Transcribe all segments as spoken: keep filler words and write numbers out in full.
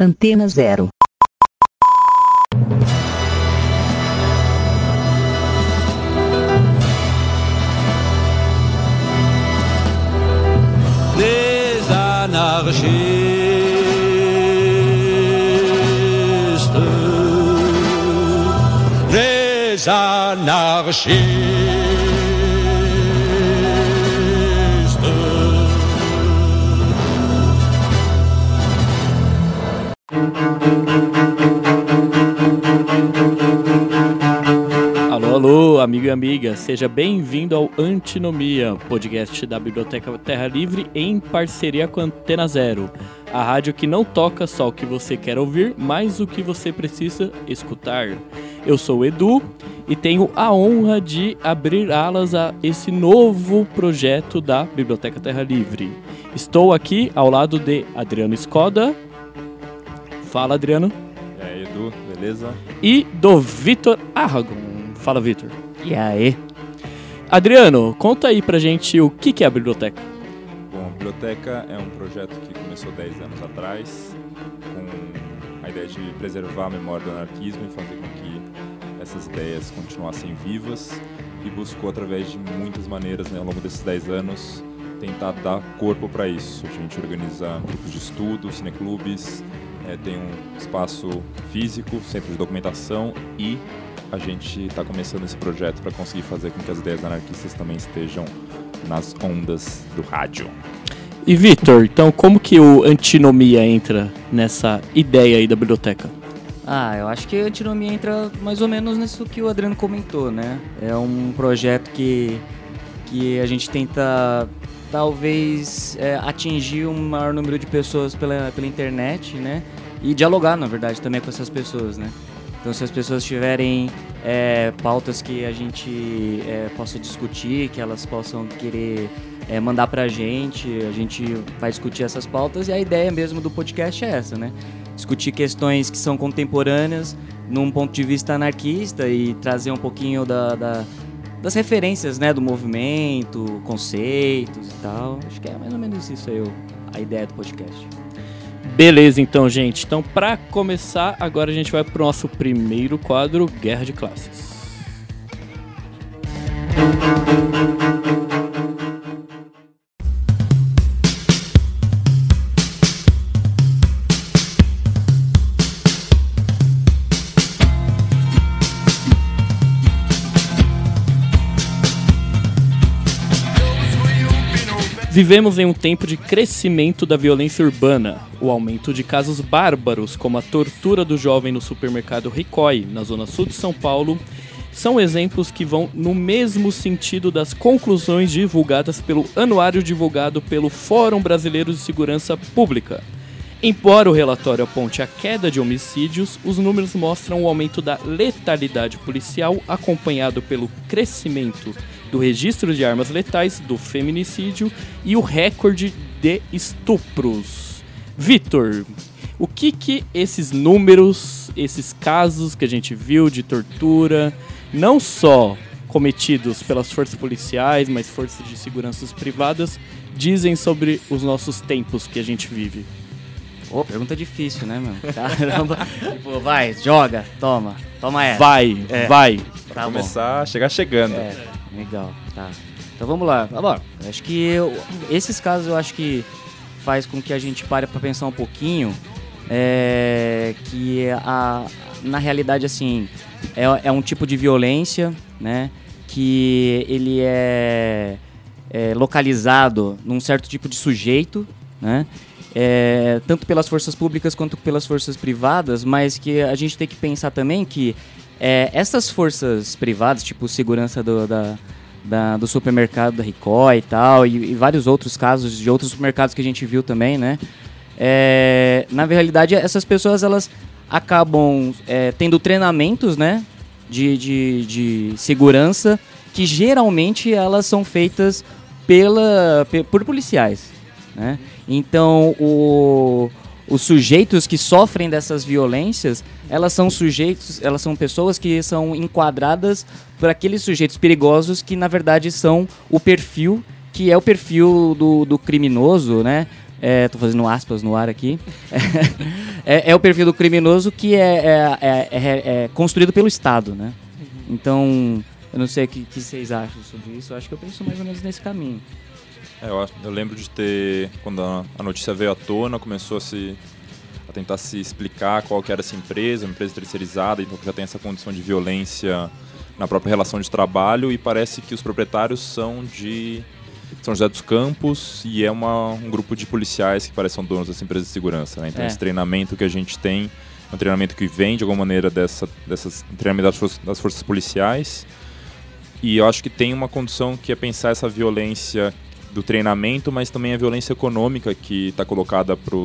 Antena Zero. Les anarchistes, les anarchistes. Alô, alô, amigo e amiga, seja bem-vindo ao Antinomia, podcast da Biblioteca Terra Livre em parceria com a Antena Zero, a rádio que não toca só o que você quer ouvir, mas o que você precisa escutar. Eu sou o Edu e tenho a honra de abrir alas a esse novo projeto da Biblioteca Terra Livre. Estou aqui ao lado de Adriano Skoda. Fala, Adriano. E aí, Edu, beleza? E do Vitor Aragon. Fala, Vitor. E aí? Adriano, conta aí pra gente o que, que é a biblioteca. Bom, a biblioteca é um projeto que começou dez anos atrás, com a ideia de preservar a memória do anarquismo e fazer com que essas ideias continuassem vivas, e buscou, através de muitas maneiras, né, ao longo desses dez anos, tentar dar corpo para isso. A gente organiza grupos de estudo, cineclubes, é, tem um espaço físico, centro de documentação, e a gente está começando esse projeto para conseguir fazer com que as ideias anarquistas também estejam nas ondas do rádio. E Vitor, então como que o Antinomia entra nessa ideia aí da biblioteca? Ah, eu acho que a Antinomia entra mais ou menos nisso que o Adriano comentou, né? É um projeto que, que a gente tenta, talvez, é, atingir um maior número de pessoas pela, pela internet, né? E dialogar, na verdade, também com essas pessoas, né? Então, se as pessoas tiverem é, pautas que a gente é, possa discutir, que elas possam querer é, mandar pra gente, a gente vai discutir essas pautas, e a ideia mesmo do podcast é essa, né? Discutir questões que são contemporâneas num ponto de vista anarquista e trazer um pouquinho da, da, das referências, né, do movimento, conceitos e tal. Acho que é mais ou menos isso aí a ideia do podcast. Beleza, então, gente. Então, para começar, agora a gente vai pro nosso primeiro quadro, Guerra de Classes. Vivemos em um tempo de crescimento da violência urbana. O aumento de casos bárbaros, como a tortura do jovem no supermercado Ricoh, na zona sul de São Paulo, são exemplos que vão no mesmo sentido das conclusões divulgadas pelo anuário divulgado pelo Fórum Brasileiro de Segurança Pública. Embora o relatório aponte a queda de homicídios, os números mostram o aumento da letalidade policial, acompanhado pelo crescimento do registro de armas letais, do feminicídio e o recorde de estupros. Vitor, o que que esses números, esses casos que a gente viu de tortura, não só cometidos pelas forças policiais, mas forças de seguranças privadas, dizem sobre os nossos tempos que a gente vive? Pô, pergunta difícil, né, meu? Caramba. Tipo, vai, joga, toma, toma essa. Vai, é. vai. Pra Tá começar a chegar chegando. É, legal, tá. Então vamos lá. Ah, bom, acho que eu, esses casos eu acho que faz com que a gente pare para pensar um pouquinho é, que a, na realidade, assim, é, é um tipo de violência, né, que ele é, é localizado num certo tipo de sujeito, né, É, tanto pelas forças públicas quanto pelas forças privadas, mas que a gente tem que pensar também que é, essas forças privadas, tipo segurança do, da, da, do supermercado da Ricoh e tal, e, e vários outros casos de outros supermercados que a gente viu também, né? É, na realidade, essas pessoas elas acabam é, tendo treinamentos, né, de, de, de segurança que geralmente elas são feitas pela, por policiais, né? Então, o, os sujeitos que sofrem dessas violências, elas são sujeitos, elas são pessoas que são enquadradas por aqueles sujeitos perigosos que, na verdade, são o perfil, que é o perfil do, do criminoso, né? é, tô fazendo aspas no ar aqui, é, é o perfil do criminoso que é, é, é, é, é construído pelo Estado, né? Então, eu não sei o que, que vocês acham sobre isso, eu acho que eu penso mais ou menos nesse caminho. É, eu, acho, eu lembro de ter, quando a, a notícia veio à tona, começou a, se, a tentar se explicar qual que era essa empresa, uma empresa terceirizada, então já tem essa condição de violência na própria relação de trabalho, e parece que os proprietários são de São José dos Campos, e é uma, um grupo de policiais que parecem donos dessa empresa de segurança, né? Então é. Esse treinamento que a gente tem é um treinamento que vem de alguma maneira dessa, dessas treinamento das forças, das forças policiais, e eu acho que tem uma condição que é pensar essa violência do treinamento, mas também a violência econômica que está colocada para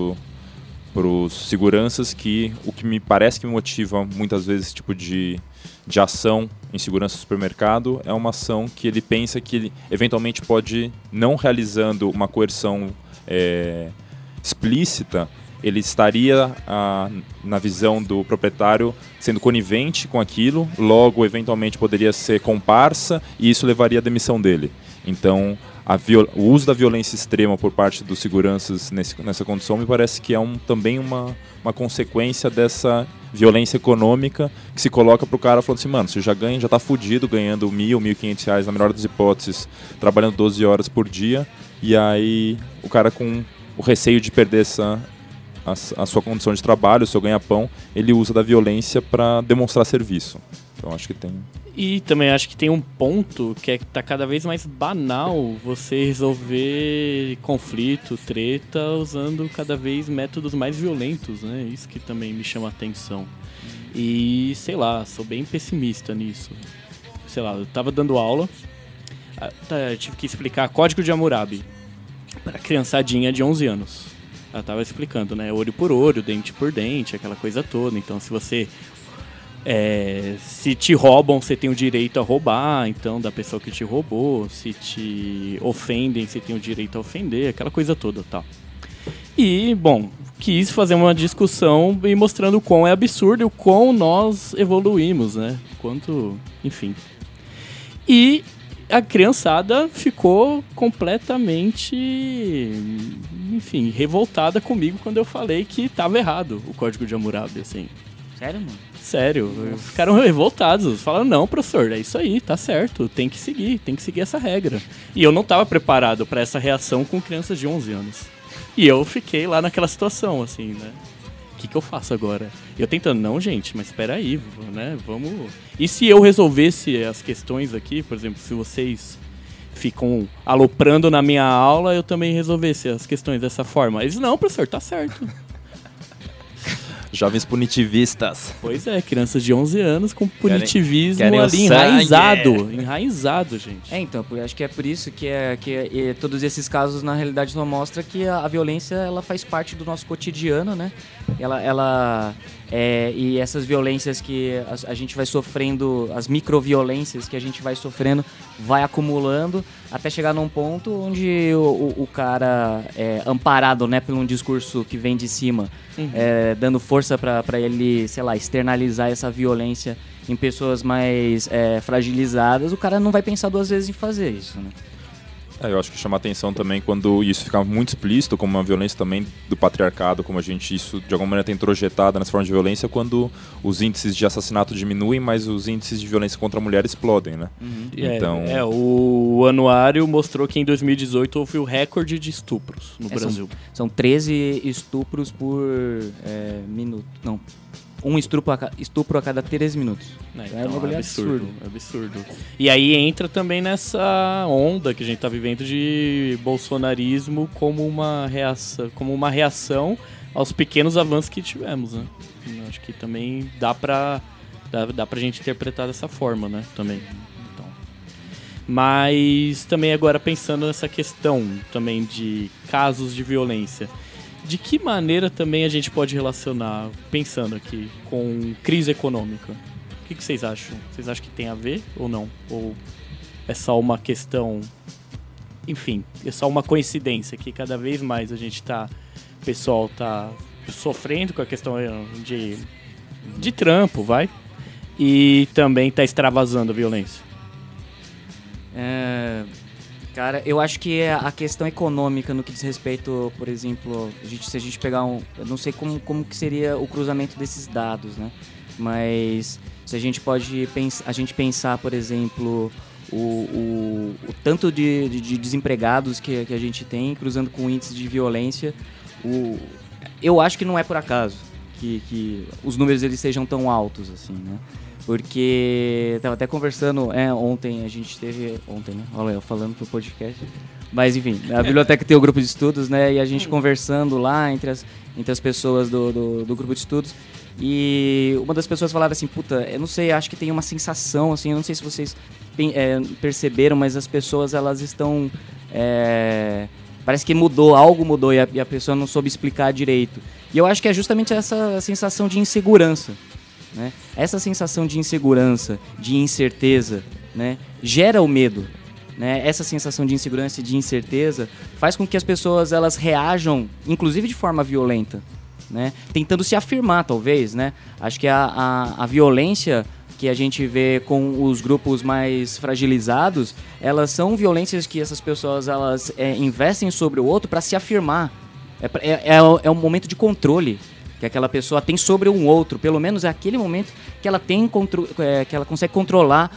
os seguranças, que o que me parece que me motiva muitas vezes esse tipo de, de ação em segurança do supermercado é uma ação que ele pensa que ele eventualmente pode, não realizando uma coerção é, explícita, ele estaria, ah, na visão do proprietário, sendo conivente com aquilo, logo eventualmente poderia ser comparsa e isso levaria à demissão dele. Então, a viol- o uso da violência extrema por parte dos seguranças nesse, nessa condição me parece que é um, também uma, uma consequência dessa violência econômica que se coloca para o cara falando assim, mano, você já ganha, já está fudido ganhando mil, mil e quinhentos reais, na melhor das hipóteses, trabalhando doze horas por dia, e aí o cara com o receio de perder essa, a, a sua condição de trabalho, o seu ganha-pão, ele usa da violência para demonstrar serviço. Então acho que tem... E também acho que tem um ponto que é que tá cada vez mais banal você resolver conflito, treta, usando cada vez métodos mais violentos, né? Isso que também me chama a atenção. E, sei lá, sou bem pessimista nisso. Sei lá, eu tava dando aula, eu tive que explicar Código de Hammurabi para criançadinha de onze anos. Ela tava explicando, né? Olho por olho, dente por dente, aquela coisa toda. Então, se você... É, se te roubam, você tem o direito a roubar, então, da pessoa que te roubou. Se te ofendem, você tem o direito a ofender, aquela coisa toda, tá? E, bom, quis fazer uma discussão e mostrando o quão é absurdo e o quão nós evoluímos, né? Quanto, enfim. E a criançada ficou completamente, enfim, revoltada comigo quando eu falei que tava errado o Código de Hammurabi, assim. Sério, mano? Sério, Nossa. Ficaram revoltados. Falaram, não, professor, é isso aí, tá certo, tem que seguir, tem que seguir essa regra. E eu não tava preparado pra essa reação com crianças de onze anos. E eu fiquei lá naquela situação, assim, né? O que que eu faço agora? E eu tentando, não, gente, mas espera aí, né, vamos... E se eu resolvesse as questões aqui, por exemplo, se vocês ficam aloprando na minha aula, eu também resolvesse as questões dessa forma. Eles, não, professor, tá certo. Jovens punitivistas. Pois é, crianças de onze anos com punitivismo querem, ali querem enraizado. Enraizado, gente. É, então, acho que é por isso que, é, que é, todos esses casos, na realidade, não mostram que a, a violência ela faz parte do nosso cotidiano, né? Ela, ela é, e essas violências que a, a gente vai sofrendo, as microviolências que a gente vai sofrendo, vai acumulando até chegar num ponto onde o, o, o cara é amparado, né, por um discurso que vem de cima, uhum. é, dando força para ele, sei lá, externalizar essa violência em pessoas mais é, fragilizadas, o cara não vai pensar duas vezes em fazer isso, né? É, eu acho que chama atenção também quando isso fica muito explícito, como uma violência também do patriarcado, como a gente, isso de alguma maneira tem introjetado nessa forma de violência, quando os índices de assassinato diminuem, mas os índices de violência contra a mulher explodem, né? Uhum. Então... É, é, o anuário mostrou que em dois mil e dezoito houve o recorde de estupros no é, Brasil. São, são treze estupros por é, minuto, não... Um estupro a, estupro a cada três minutos. É, então, é, um é absurdo, é absurdo. E aí entra também nessa onda que a gente tá vivendo de bolsonarismo como uma reação, como uma reação aos pequenos avanços que tivemos, né? Eu acho que também dá pra, dá, dá pra gente interpretar dessa forma, né? Também. Então. Mas também agora pensando nessa questão também de casos de violência. De que maneira também a gente pode relacionar, pensando aqui, com crise econômica? O que, que vocês acham? Vocês acham que tem a ver ou não? Ou é só uma questão... Enfim, é só uma coincidência que cada vez mais a gente tá... O pessoal tá sofrendo com a questão de, de trampo, vai? E também tá extravasando a violência. É... Cara, eu acho que a questão econômica no que diz respeito, por exemplo, a gente, se a gente pegar um... Eu não sei como, como que seria o cruzamento desses dados, né? Mas se a gente pode pens- a gente pensar, por exemplo, o, o, o tanto de, de, de desempregados que, que a gente tem, cruzando com o índice de violência, o, eu acho que não é por acaso que, que os números eles sejam tão altos, assim, né? Porque estava até conversando, é, ontem a gente teve, ontem, né? Olha, eu falando pro podcast. Mas, enfim, a biblioteca tem o grupo de estudos, né? E a gente conversando lá entre as, entre as pessoas do, do, do grupo de estudos. E uma das pessoas falava assim, puta, eu não sei, acho que tem uma sensação, assim, eu não sei se vocês é, perceberam, mas as pessoas, elas estão... É, parece que mudou, algo mudou e a, e a pessoa não soube explicar direito. E eu acho que é justamente essa sensação de insegurança. Né? Essa sensação de insegurança, de incerteza, né, gera o medo. Né? Essa sensação de insegurança e de incerteza faz com que as pessoas elas reajam, inclusive de forma violenta, né? Tentando se afirmar, talvez. Né? Acho que a, a, a violência que a gente vê com os grupos mais fragilizados, elas são violências que essas pessoas elas, é, investem sobre o outro para se afirmar. É, é, é um momento de controle que aquela pessoa tem sobre um outro, pelo menos é aquele momento que ela tem contro- é, que ela consegue controlar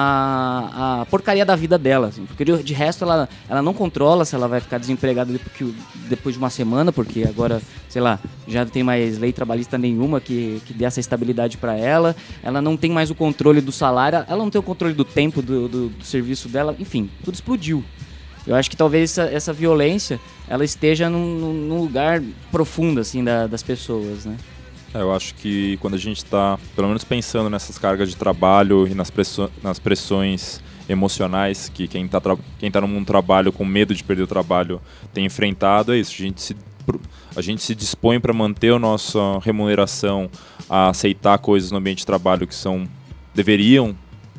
a, a porcaria da vida dela, assim, porque de, de resto ela, ela não controla se ela vai ficar desempregada depois, depois de uma semana, porque agora, sei lá, já não tem mais lei trabalhista nenhuma que, que dê essa estabilidade para ela, ela não tem mais o controle do salário, ela não tem o controle do tempo do, do, do serviço dela, enfim, tudo explodiu. Eu acho que talvez essa, essa violência ela esteja num, num lugar profundo assim, da, das pessoas, né? É, eu acho que quando a gente está, pelo menos pensando nessas cargas de trabalho e nas, presso- nas pressões emocionais que quem está tra- quem tá no mundo do trabalho com medo de perder o trabalho tem enfrentado, é isso. A gente se, a gente se dispõe para manter a nossa remuneração, a aceitar coisas no ambiente de trabalho que são, deveriam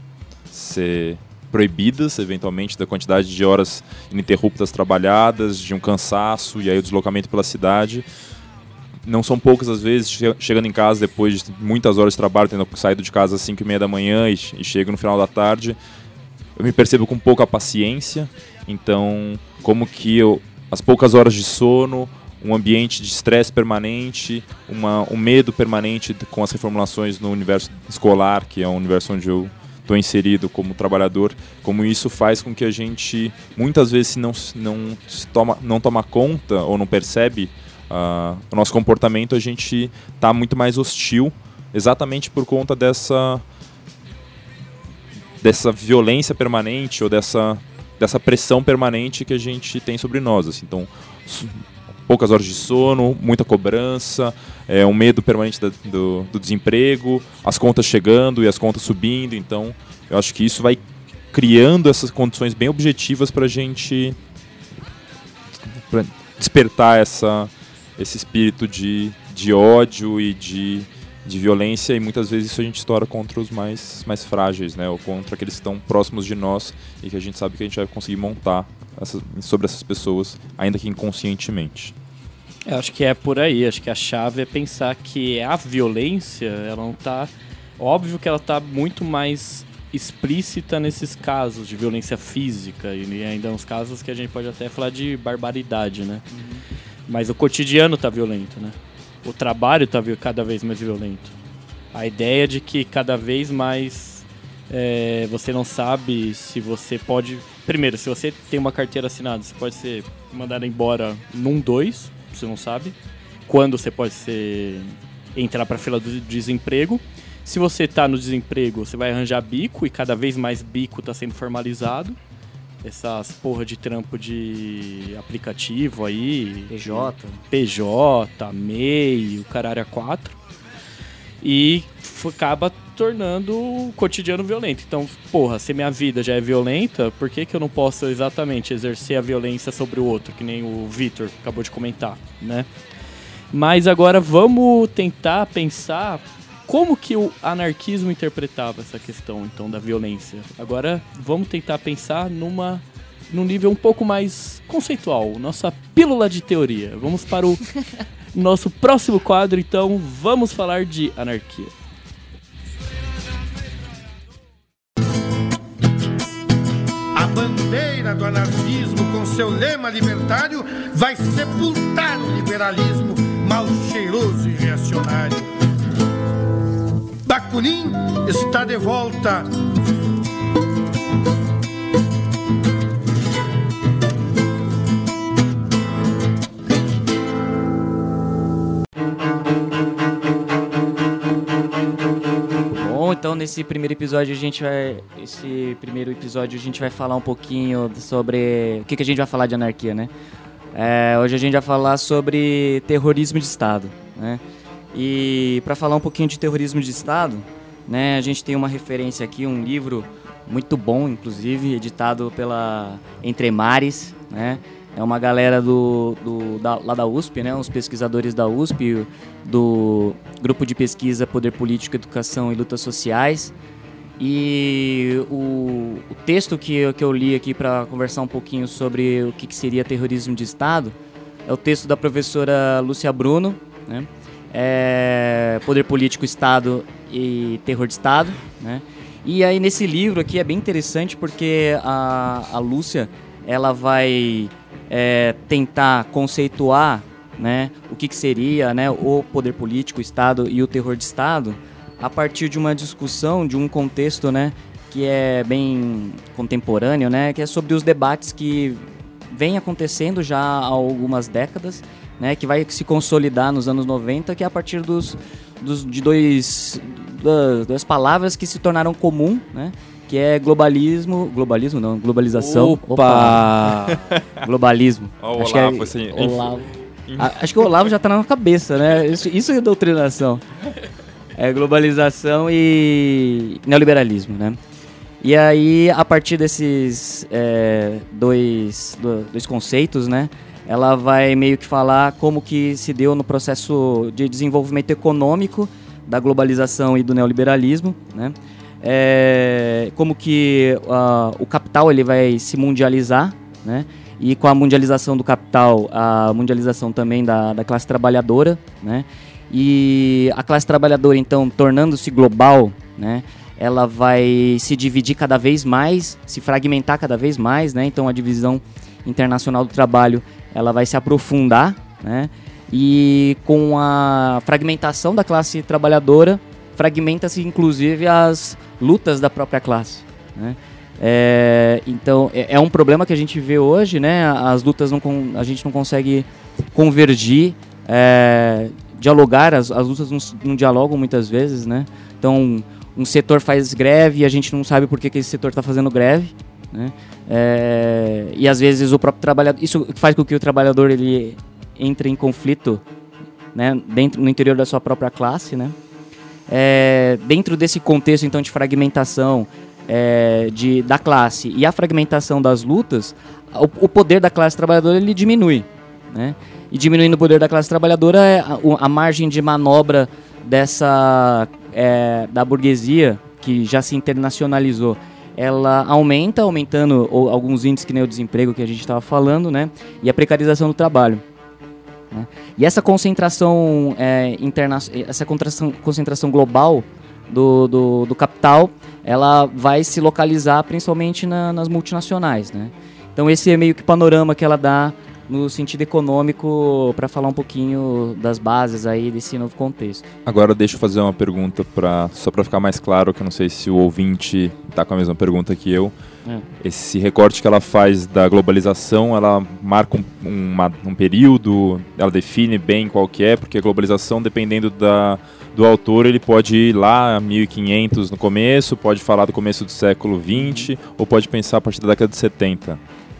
ser proibidas, eventualmente, da quantidade de horas ininterruptas trabalhadas, de um cansaço e aí o deslocamento pela cidade. Não são poucas as vezes, che- chegando em casa depois de muitas horas de trabalho, tendo saído de casa às cinco e meia da manhã e, e chego no final da tarde, eu me percebo com pouca paciência. Então, como que eu, as poucas horas de sono, um ambiente de estresse permanente, uma, um medo permanente com as reformulações no universo escolar, que é um universo onde eu estou inserido como trabalhador, como isso faz com que a gente, muitas vezes, não, não, se toma, não toma conta ou não percebe uh, o nosso comportamento, a gente está muito mais hostil, exatamente por conta dessa, dessa violência permanente ou dessa, dessa pressão permanente que a gente tem sobre nós. Assim. Então, poucas horas de sono, muita cobrança, é, um medo permanente da, do, do desemprego, as contas chegando e as contas subindo. Então, eu acho que isso vai criando essas condições bem objetivas para a gente pra despertar essa, esse espírito de, de ódio e de, de violência, e muitas vezes isso a gente estoura contra os mais, mais frágeis, né? Ou contra aqueles que estão próximos de nós e que a gente sabe que a gente vai conseguir montar essa, sobre essas pessoas, ainda que inconscientemente. Eu acho que é por aí, acho que a chave é pensar que a violência, ela não tá... Óbvio que ela tá muito mais explícita nesses casos de violência física, e ainda nos casos que a gente pode até falar de barbaridade, né? Uhum. Mas o cotidiano tá violento, né? O trabalho tá cada vez mais violento. A ideia de que cada vez mais é, você não sabe se você pode... Primeiro, se você tem uma carteira assinada, você pode ser mandado embora num dois, você não sabe. Quando você pode ser, entrar para a fila do desemprego. Se você está no desemprego, você vai arranjar bico, e cada vez mais bico está sendo formalizado. Essas porra de trampo de aplicativo aí. P J. P J, M E I, o caralho a quatro. E acaba tornando o cotidiano violento. Então, porra, se minha vida já é violenta, por que que eu não posso exatamente exercer a violência sobre o outro, que nem o Vitor acabou de comentar, né? Mas agora vamos tentar pensar como que o anarquismo interpretava essa questão, então, da violência. Agora vamos tentar pensar numa, num nível um pouco mais conceitual, nossa pílula de teoria. Vamos para o nosso próximo quadro, então, vamos falar de anarquia. I'm bandeira do anarquismo com seu lema libertário vai sepultar o liberalismo mal cheiroso e reacionário. Bakunin está de volta. Então nesse primeiro episódio a gente vai esse primeiro episódio a gente vai falar um pouquinho sobre o que, que a gente vai falar de anarquia, né? É, hoje a gente vai falar sobre terrorismo de Estado, né? E para falar um pouquinho de terrorismo de Estado, né? A gente tem uma referência aqui, um livro muito bom, inclusive editado pela Entre Mares, né? É uma galera do, do, da, lá da U S P, né? Uns pesquisadores da U S P, do Grupo de Pesquisa Poder Político, Educação e Lutas Sociais. E o, o texto que eu, que eu li aqui para conversar um pouquinho sobre o que, que seria terrorismo de Estado é o texto da professora Lúcia Bruno, né? É Poder Político, Estado e Terror de Estado, né? E aí nesse livro aqui é bem interessante porque a, a Lúcia, ela vai... É, tentar conceituar, né, o que, que seria, né, o poder político, o Estado e o terror de Estado a partir de uma discussão, de um contexto, né, que é bem contemporâneo, né, que é sobre os debates que vem acontecendo já há algumas décadas, né, que vai se consolidar nos anos noventa, que é a partir dos, dos, de dois, duas, duas palavras que se tornaram comum, né, que é globalismo... Globalismo não, globalização. Opa! Opa. Globalismo. Oh, acho, Olavo, que é, assim, Olavo. A, acho que o Olavo já tá na cabeça, né? Isso, isso é doutrinação. É globalização e neoliberalismo, né? E aí, a partir desses é, dois, dois conceitos, né? Ela vai meio que falar como que se deu no processo de desenvolvimento econômico da globalização e do neoliberalismo, né? É, como que uh, o capital ele vai se mundializar, né? E com a mundialização do capital, a mundialização também da, da classe trabalhadora, né? E a classe trabalhadora, então, tornando-se global, né? Ela vai se dividir cada vez mais, se fragmentar cada vez mais, né? Então a divisão internacional do trabalho ela vai se aprofundar, né? E com a fragmentação da classe trabalhadora, fragmenta-se inclusive as lutas da própria classe, né? É, então é, é um problema que a gente vê hoje, né? As lutas não a gente não consegue convergir, é, dialogar, as, as lutas não, não dialogam muitas vezes, né? Então um setor faz greve e a gente não sabe por que, que esse setor está fazendo greve, né? É, e às vezes o próprio trabalhador, isso faz com que o trabalhador ele entre em conflito, né? Dentro no interior da sua própria classe, né? É, dentro desse contexto então de fragmentação é, de, da classe e a fragmentação das lutas, o, o poder da classe trabalhadora ele diminui, né? E diminuindo o poder da classe trabalhadora, a, a margem de manobra dessa é, da burguesia que já se internacionalizou, ela aumenta, aumentando ou, alguns índices que nem o desemprego que a gente estava falando, né? E a precarização do trabalho. Né? E essa concentração, é, interna essa concentração, concentração global do, do, do capital, ela vai se localizar principalmente na, nas multinacionais, né? Então esse é meio que o panorama que ela dá no sentido econômico para falar um pouquinho das bases aí desse novo contexto. Agora deixa eu fazer uma pergunta pra, só para ficar mais claro, que eu não sei se o ouvinte está com a mesma pergunta que eu. É. Esse recorte que ela faz da globalização, ela marca um, uma, um período, ela define bem qual que é, porque a globalização, dependendo da, do autor, ele pode ir lá a mil e quinhentos no começo, pode falar do começo do século vinte, ou pode pensar a partir da década de setenta.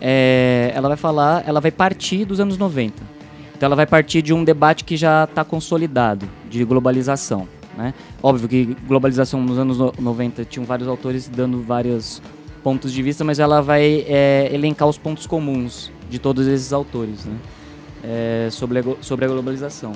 É, ela vai falar, ela vai partir dos anos noventa. Então ela vai partir de um debate que já está consolidado, de globalização, né? Óbvio que globalização nos anos noventa tinham vários autores dando vários pontos de vista, mas ela vai é, elencar os pontos comuns de todos esses autores, né? É, sobre, a, sobre a globalização.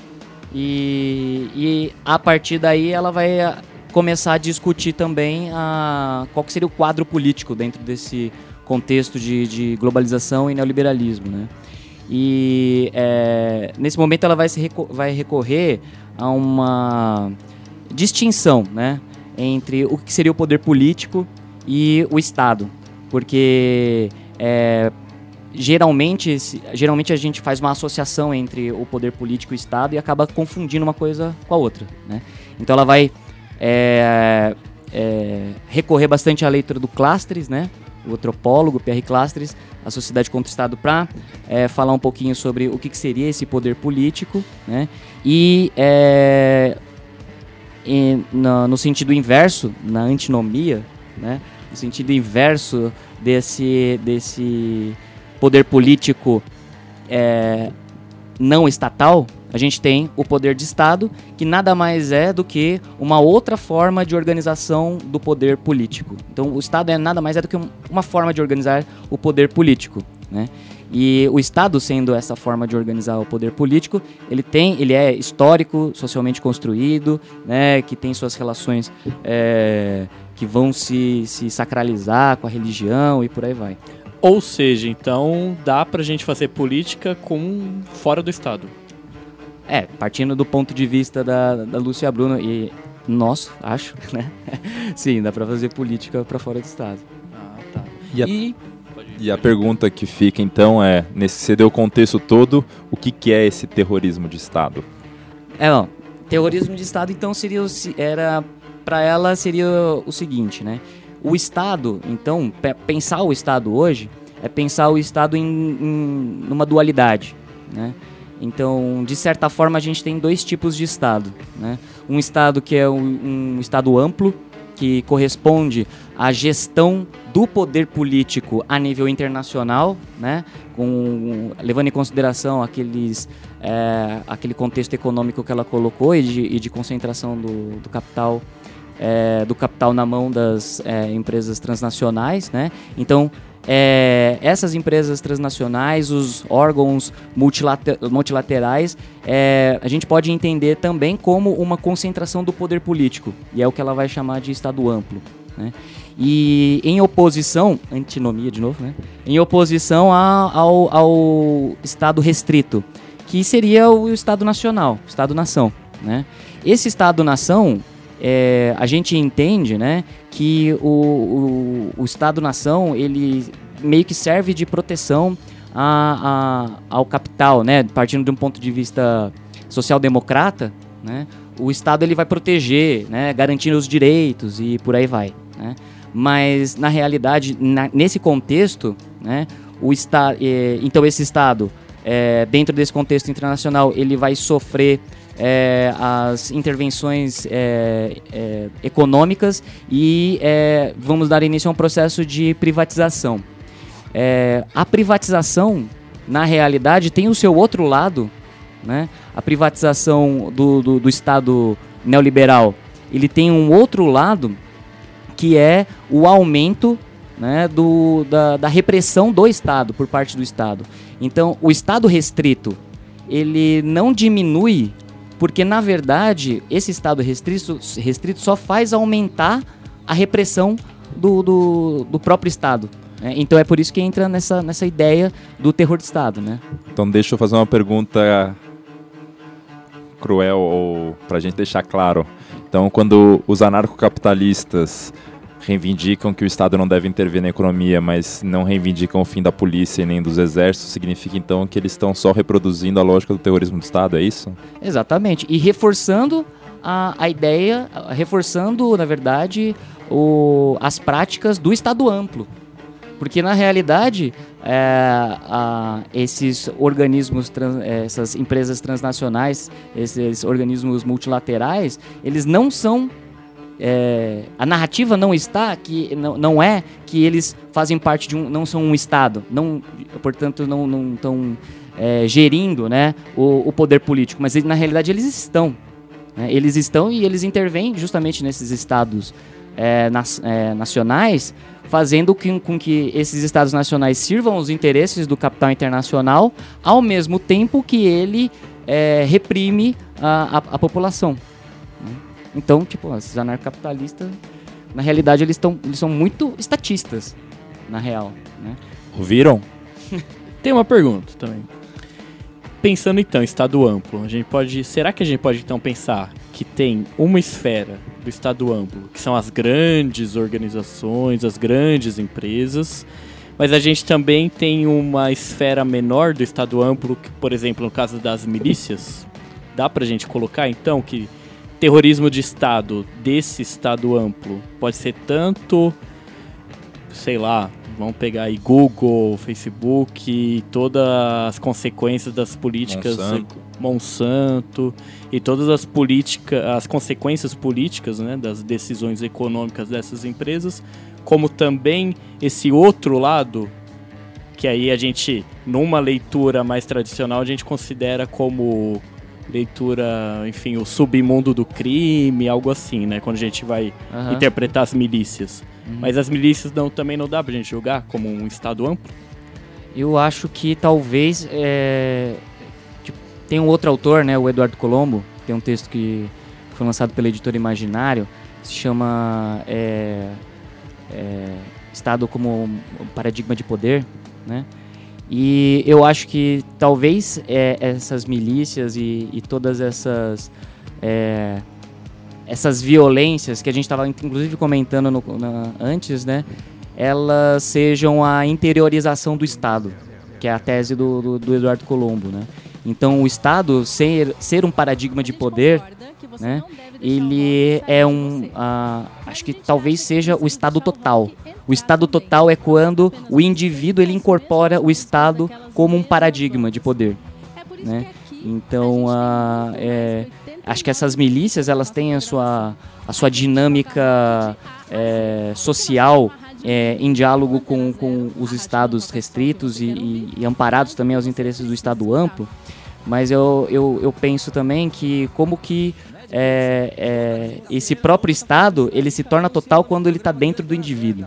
E, e a partir daí ela vai começar a discutir também a, qual que seria o quadro político dentro desse contexto de, de globalização e neoliberalismo, né? E é, nesse momento ela vai, se reco- vai recorrer a uma distinção, né, entre o que seria o poder político e o Estado, Porque é, geralmente, geralmente a gente faz uma associação entre o poder político e o Estado e acaba confundindo uma coisa com a outra, né? Então ela vai é, é, recorrer bastante à leitura do Clastres, né? O antropólogo Pierre Clastres, a Sociedade contra o Estado, para é, falar um pouquinho sobre o que, que seria esse poder político, né? E, é, e no, no sentido inverso, na antinomia, né? No sentido inverso desse, desse poder político é, não estatal, a gente tem o poder de Estado, que nada mais é do que uma outra forma de organização do poder político. Então, o Estado é nada mais é do que um, uma forma de organizar o poder político, né? E o Estado, sendo essa forma de organizar o poder político, ele tem, ele é histórico, socialmente construído, né? Que tem suas relações é, que vão se, se sacralizar com a religião e por aí vai. Ou seja, então dá pra gente fazer política com fora do Estado. É, partindo do ponto de vista da, da Lúcia Bruno e nosso, acho, né? Sim, dá pra fazer política pra fora do Estado. Ah, tá. E a, E, e a pergunta que fica então é, nesse você deu o contexto todo, o que, que é esse terrorismo de Estado? É, não, terrorismo de Estado então seria, o, era, pra ela seria o seguinte, né? O Estado, então, pe- pensar o Estado hoje é pensar o Estado em, em numa dualidade, né? Então, de certa forma, a gente tem dois tipos de Estado, né? Um Estado que é um, um Estado amplo, que corresponde à gestão do poder político a nível internacional, né? Com, levando em consideração aqueles, é, aquele contexto econômico que ela colocou e de, e de concentração do, do capital, é, do capital na mão das é, empresas transnacionais, né? Então, É, essas empresas transnacionais, os órgãos multilater- multilaterais, é, a gente pode entender também como uma concentração do poder político, e é o que ela vai chamar de Estado amplo, né? E em oposição, antinomia de novo, né? Em oposição a, ao, ao Estado restrito, que seria o Estado nacional, Estado-nação, né? Esse Estado-nação, É, a gente entende, né, que o, o, o Estado-nação ele meio que serve de proteção a, a, ao capital, né, partindo de um ponto de vista social-democrata, né, o Estado ele vai proteger, né, garantindo os direitos e por aí vai, né, mas na realidade, na, nesse contexto, né, o esta, é, então esse Estado, é, dentro desse contexto internacional, ele vai sofrer É, as intervenções é, é, econômicas e é, vamos dar início a um processo de privatização. É, a privatização, na realidade, tem o seu outro lado, né? A privatização do, do, do Estado neoliberal, ele tem um outro lado que é o aumento, né, do, da, da repressão do Estado, por parte do Estado. Então, o Estado restrito, ele não diminui, porque, na verdade, esse Estado restrito, restrito só faz aumentar a repressão do, do, do próprio Estado, né? Então é por isso que entra nessa, nessa ideia do terror de Estado, né? Então deixa eu fazer uma pergunta cruel, ou pra gente deixar claro. Então, quando os anarcocapitalistas reivindicam que o Estado não deve intervir na economia, mas não reivindicam o fim da polícia e nem dos exércitos, significa então que eles estão só reproduzindo a lógica do terrorismo do Estado, é isso? Exatamente, e reforçando a, a ideia, reforçando, na verdade, o, as práticas do Estado amplo. Porque, na realidade, é, a, esses organismos, trans, essas empresas transnacionais, esses organismos multilaterais, eles não são... É, a narrativa não está que não, não é que eles fazem parte de um, não são um Estado, não, portanto não não estão é, gerindo, né, o, o poder político, mas na realidade eles estão, né, eles estão e eles intervêm justamente nesses estados é, nas, é, nacionais, fazendo que, com que esses estados nacionais sirvam os interesses do capital internacional, ao mesmo tempo que ele é, reprime a, a, a população. Então, tipo, esses anarcocapitalistas, na realidade, eles, tão, eles são muito estatistas, na real, né? Ouviram? Tem uma pergunta também. Pensando então em Estado amplo, a gente pode, será que a gente pode então pensar que tem uma esfera do Estado amplo, que são as grandes organizações, as grandes empresas, mas a gente também tem uma esfera menor do Estado amplo, que, por exemplo, no caso das milícias, dá pra gente colocar então que terrorismo de Estado desse Estado amplo pode ser tanto, sei lá, vamos pegar aí Google, Facebook, todas as consequências das políticas Monsanto, Monsanto e todas as políticas, as consequências políticas, né, das decisões econômicas dessas empresas, como também esse outro lado, que aí a gente, numa leitura mais tradicional, a gente considera como leitura, enfim, o submundo do crime, algo assim, né, quando a gente vai uhum. interpretar as milícias. Uhum. Mas as milícias não, também não dá pra gente julgar como um Estado amplo? Eu acho que talvez... É... Tipo, tem um outro autor, né, o Eduardo Colombo, tem um texto que foi lançado pela editora Imaginário, se chama é... É... Estado como paradigma de poder, né? E eu acho que talvez é, essas milícias e, e todas essas... É... essas violências que a gente estava inclusive comentando no, na, antes, né, elas sejam a interiorização do Estado, que é a tese do, do, do Eduardo Colombo, né? Então o Estado ser, ser um paradigma de poder, né, ele é um, uh, acho que talvez seja o Estado total. O Estado total é quando o indivíduo ele incorpora o Estado como um paradigma de poder, né? Então, uh, é, acho que essas milícias elas têm a sua, a sua dinâmica é, social é, em diálogo com, com os estados restritos e, e, e amparados também aos interesses do Estado amplo, mas eu, eu, eu penso também que como que é, é, esse próprio Estado ele se torna total quando ele está dentro do indivíduo,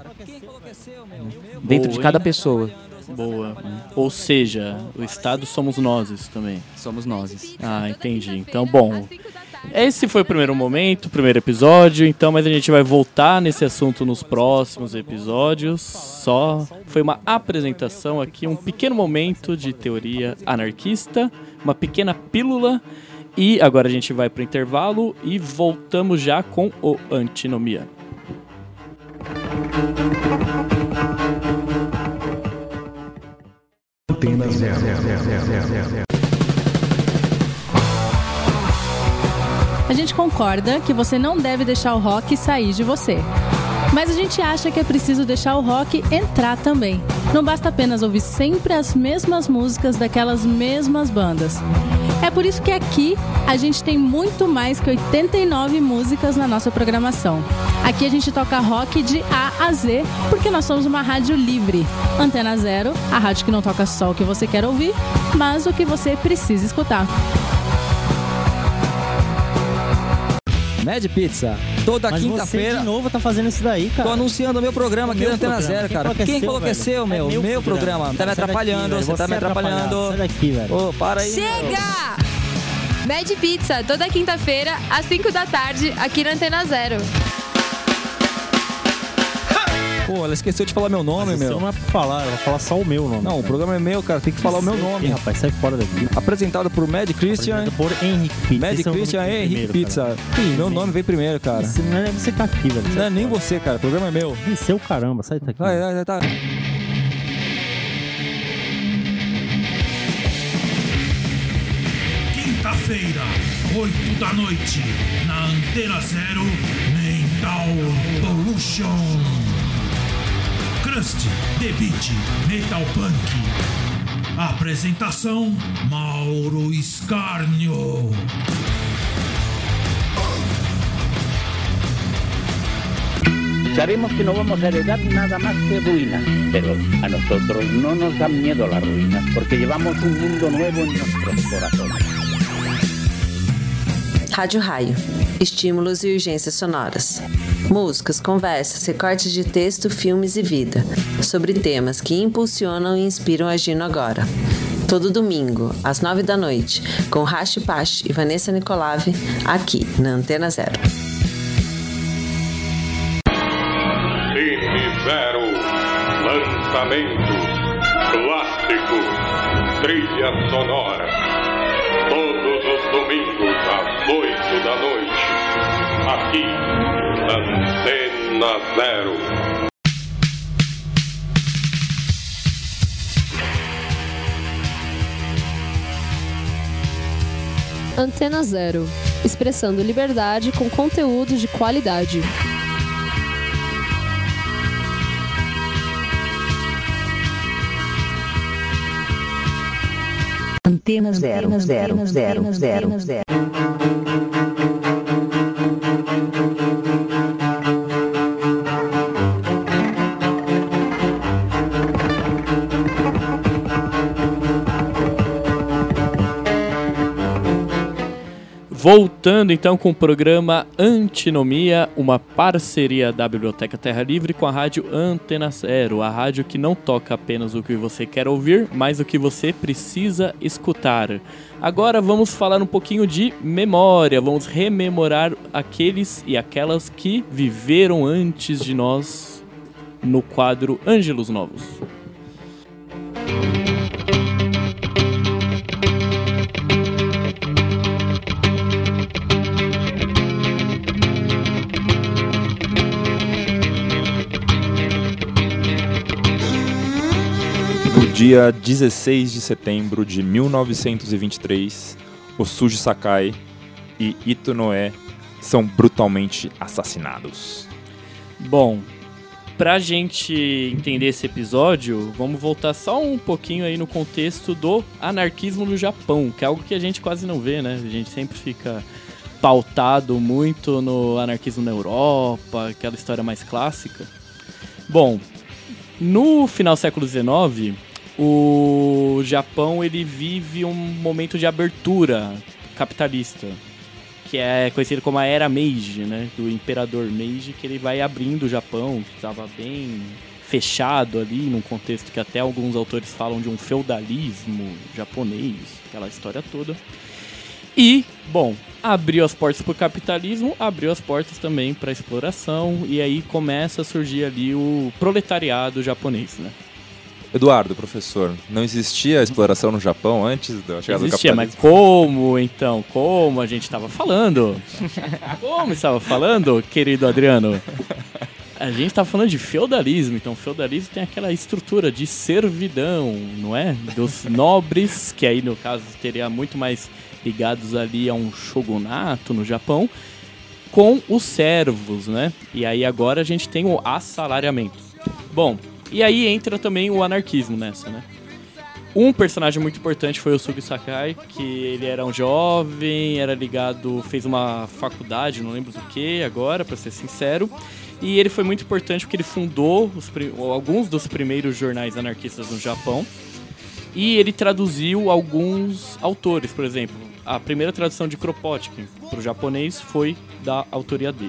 dentro Boa, de cada hein? pessoa. Boa. Ou seja, o Estado somos nós também. Somos nós. Ah, entendi. Então, bom, esse foi o primeiro momento, o primeiro episódio, então, mas a gente vai voltar nesse assunto nos próximos episódios. Só foi uma apresentação aqui, um pequeno momento de teoria anarquista, uma pequena pílula, e agora a gente vai para o intervalo e voltamos já com o Antinomia. Antena zero. A gente concorda que você não deve deixar o rock sair de você. Mas a gente acha que é preciso deixar o rock entrar também. Não basta apenas ouvir sempre as mesmas músicas daquelas mesmas bandas. É por isso que aqui a gente tem muito mais que oitenta e nove músicas na nossa programação. Aqui a gente toca rock de A a Z, porque nós somos uma rádio livre. Antena Zero, a rádio que não toca só o que você quer ouvir, mas o que você precisa escutar. Mad Pizza, toda quinta-feira. Você de novo tá fazendo isso daí, cara. Tô anunciando o meu programa aqui na Antena Zero, cara. Quem enlouqueceu, meu? Meu, meu programa. programa. Tá me atrapalhando, você tá me atrapalhando. Sai daqui, velho. Ô, para aí. Chega! Meu. Mad Pizza, toda quinta-feira, às cinco da tarde, aqui na Antena Zero. Pô, ela esqueceu de falar meu nome, Mas meu. Você não é pra falar, ela vai falar só o meu nome. Não, cara. O programa é meu, cara. Tem que falar o meu nome. Ih, rapaz, sai fora daqui. Apresentado por Mad Christian. Apresentado por Henrique Pizza. Mad Christian e Henrique Pizza. Sim, meu nome veio primeiro, cara. Você, não é, você tá aqui, velho. Não é nem você, cara. O programa é meu. Ih, seu caramba, sai daqui. Vai, vai, vai, tá. Quinta-feira, oito da noite, na Antena Zero, Mental Pollution. Crust, The Beat, Metal Punk. Apresentação, Mauro Escárnio. Sabemos que no vamos a heredar nada más que ruinas, pero a nosotros no nos dan miedo las ruinas, porque llevamos un mundo nuevo en nuestros corazones. Rádio Raio. Estímulos e urgências sonoras. Músicas, conversas, recortes de texto, filmes e vida. Sobre temas que impulsionam e inspiram Agindo Agora. Todo domingo, às nove da noite, com Rashi Pash e Vanessa Nicolave, aqui na Antena Zero. Cine Zero. Lançamentos. Clássicos. Trilha sonora. Todos os domingos às oito da noite, aqui na Antena Zero. Antena Zero, expressando liberdade com conteúdo de qualidade. Antena Zero, zero, zero, zero, zero. Voltando então com o programa Antinomia, uma parceria da Biblioteca Terra Livre com a rádio Antena Zero, a rádio que não toca apenas o que você quer ouvir, mas o que você precisa escutar. Agora vamos falar um pouquinho de memória, vamos rememorar aqueles e aquelas que viveram antes de nós no quadro Ângelos Novos. Dia dezesseis de setembro de mil novecentos e vinte e três, Osuji Sakai e Ito Noe são brutalmente assassinados. Bom, pra gente entender esse episódio, vamos voltar só um pouquinho aí no contexto do anarquismo no Japão, que é algo que a gente quase não vê, né? A gente sempre fica pautado muito no anarquismo na Europa, aquela história mais clássica. Bom, no final do século dezenove, o Japão ele vive um momento de abertura capitalista, que é conhecido como a Era Meiji, né, do imperador Meiji, que ele vai abrindo o Japão, que estava bem fechado ali, num contexto que até alguns autores falam de um feudalismo japonês, aquela história toda. E, bom, abriu as portas para o capitalismo, abriu as portas também para a exploração, e aí começa a surgir ali o proletariado japonês, né? Eduardo, professor, não existia exploração no Japão antes da chegada do Existia, capitalismo? mas como, então? Como a gente estava falando? Como estava falando, querido Adriano? A gente estava falando de feudalismo, então feudalismo tem aquela estrutura de servidão, não é? Dos nobres, que aí no caso teria muito mais ligados ali a um shogunato no Japão, com os servos, né? E aí agora a gente tem o assalariamento. Bom, e aí entra também o anarquismo nessa, né? Um personagem muito importante foi o Osuji Sakai, que ele era um jovem, era ligado, fez uma faculdade, não lembro do que agora, pra ser sincero. E ele foi muito importante porque ele fundou os, alguns dos primeiros jornais anarquistas no Japão. E ele traduziu alguns autores, por exemplo, a primeira tradução de Kropotkin para o japonês foi da autoria dele.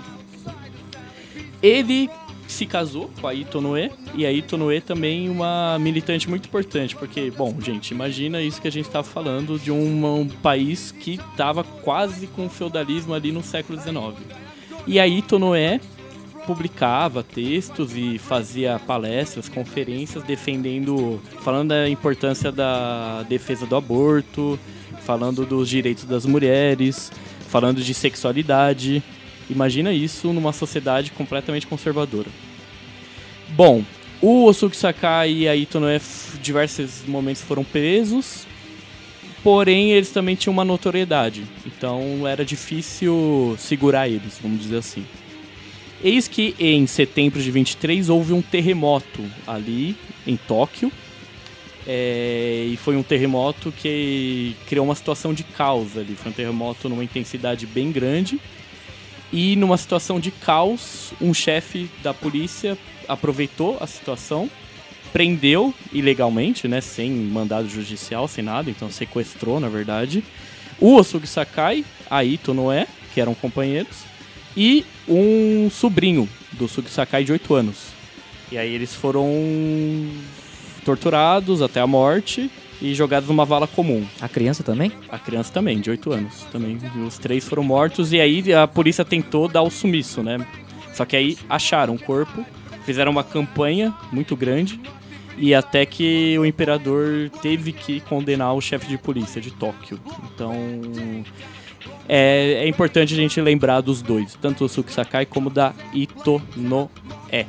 Ele se casou com a Ito Noe, e a Ito Noe também uma militante muito importante, porque, bom, gente, imagina isso que a gente estava falando de um, um país que estava quase com o feudalismo ali no século dezenove. E a Ito Noe publicava textos e fazia palestras, conferências defendendo, falando da importância da defesa do aborto, falando dos direitos das mulheres, falando de sexualidade. Imagina isso numa sociedade completamente conservadora. Bom, o Osuji Sakai e a Ito Noe, em diversos momentos foram presos, porém eles também tinham uma notoriedade, então era difícil segurar eles, vamos dizer assim. Eis que em setembro de vinte e três houve um terremoto ali em Tóquio, é, e foi um terremoto que criou uma situação de caos ali, foi um terremoto numa intensidade bem grande. E numa situação de caos, um chefe da polícia aproveitou a situação, prendeu ilegalmente, né, sem mandado judicial, sem nada, então sequestrou, na verdade, o Osuji Sakai, a Ito Noe, que eram companheiros, e um sobrinho do Osuji Sakai de oito anos. E aí eles foram torturados até a morte e jogados numa vala comum. A criança também? A criança também, de oito anos. Também. Os três foram mortos e aí a polícia tentou dar o sumiço, né? Só que aí acharam o corpo, fizeram uma campanha muito grande E até que o imperador teve que condenar o chefe de polícia de Tóquio. Então é, é importante a gente lembrar dos dois, tanto o Suki Sakai como da Ito no E.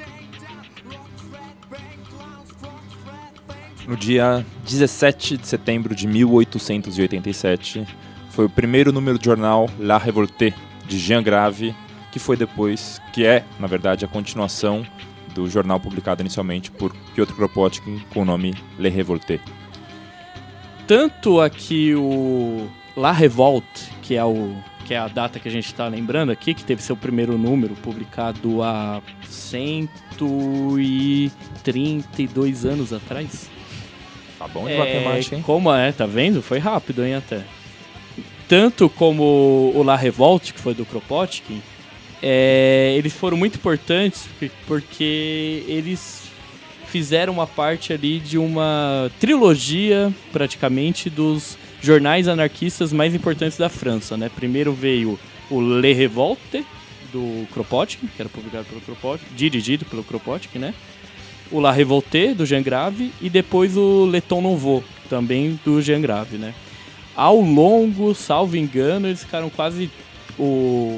No dia dezessete de setembro de mil oitocentos e oitenta e sete, foi o primeiro número do jornal La Révolte, de Jean Grave, que foi depois, que é, na verdade, a continuação do jornal publicado inicialmente por Piotr Kropotkin com o nome Le Révolte. Tanto aqui o La Révolte, que é, o, que é a data que a gente está lembrando aqui, que teve seu primeiro número publicado há cento e trinta e dois anos atrás. Tá bom de é, matemática, hein? Como é, tá vendo? Foi rápido, hein, até. Tanto como o La Révolte, que foi do Kropotkin, é, eles foram muito importantes porque eles fizeram uma parte ali de uma trilogia, praticamente, dos jornais anarquistas mais importantes da França, né? Primeiro veio o Le Révolte, do Kropotkin, que era publicado pelo Kropotkin, dirigido pelo Kropotkin, né? O La Révolte, do Jean Grave, e depois o Le Temps Nouveau, também do Jean Grave, né? Ao longo, salvo engano, eles ficaram quase... O,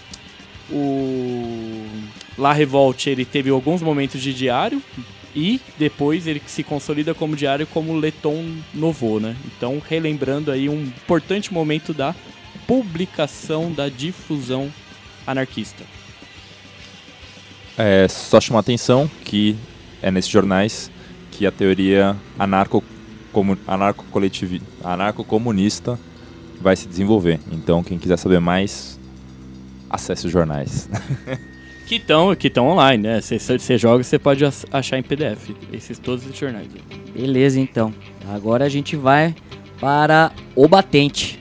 o La Révolte, ele teve alguns momentos de diário, e depois ele se consolida como diário como Le Temps Nouveau, né? Então, relembrando aí um importante momento da publicação, da difusão anarquista. É, só chamar a atenção que é nesses jornais que a teoria anarco anarco-coletivi, anarco-comunista vai se desenvolver. Então, quem quiser saber mais, acesse os jornais. Que estão que estão online, né? Você joga e você pode achar em P D F esses, todos os jornais. Beleza, então. Agora a gente vai para o batente.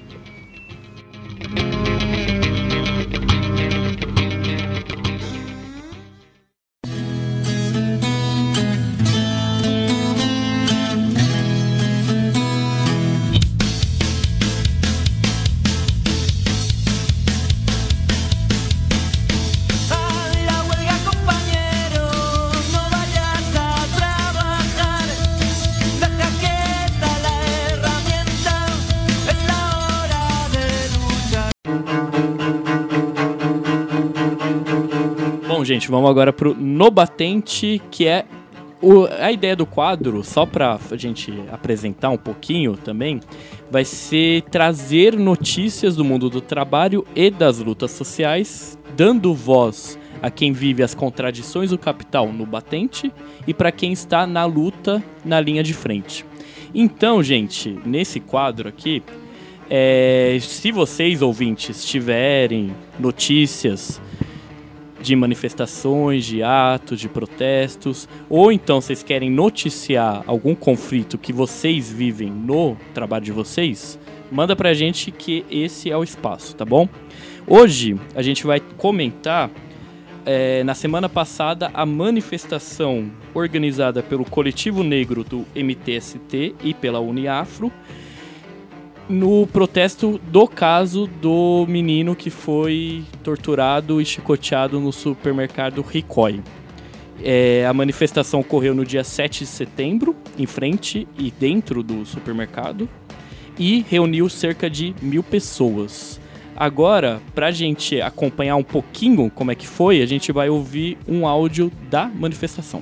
Bom, gente, vamos agora pro No Batente, que é o, a ideia do quadro, só pra gente apresentar um pouquinho também, vai ser trazer notícias do mundo do trabalho e das lutas sociais, dando voz a quem vive as contradições do capital no batente e para quem está na luta na linha de frente. Então, gente, nesse quadro aqui, é, se vocês, ouvintes, tiverem notícias de manifestações, de atos, de protestos, ou então vocês querem noticiar algum conflito que vocês vivem no trabalho de vocês, manda pra gente que esse é o espaço, tá bom? Hoje a gente vai comentar, é, na semana passada, a manifestação organizada pelo Coletivo Negro do M T S T e pela Uniafro, no protesto do caso do menino que foi torturado e chicoteado no supermercado Ricoh. É, a manifestação ocorreu no dia sete de setembro, em frente e dentro do supermercado, e reuniu cerca de mil pessoas. Agora, pra gente acompanhar um pouquinho como é que foi, a gente vai ouvir um áudio da manifestação.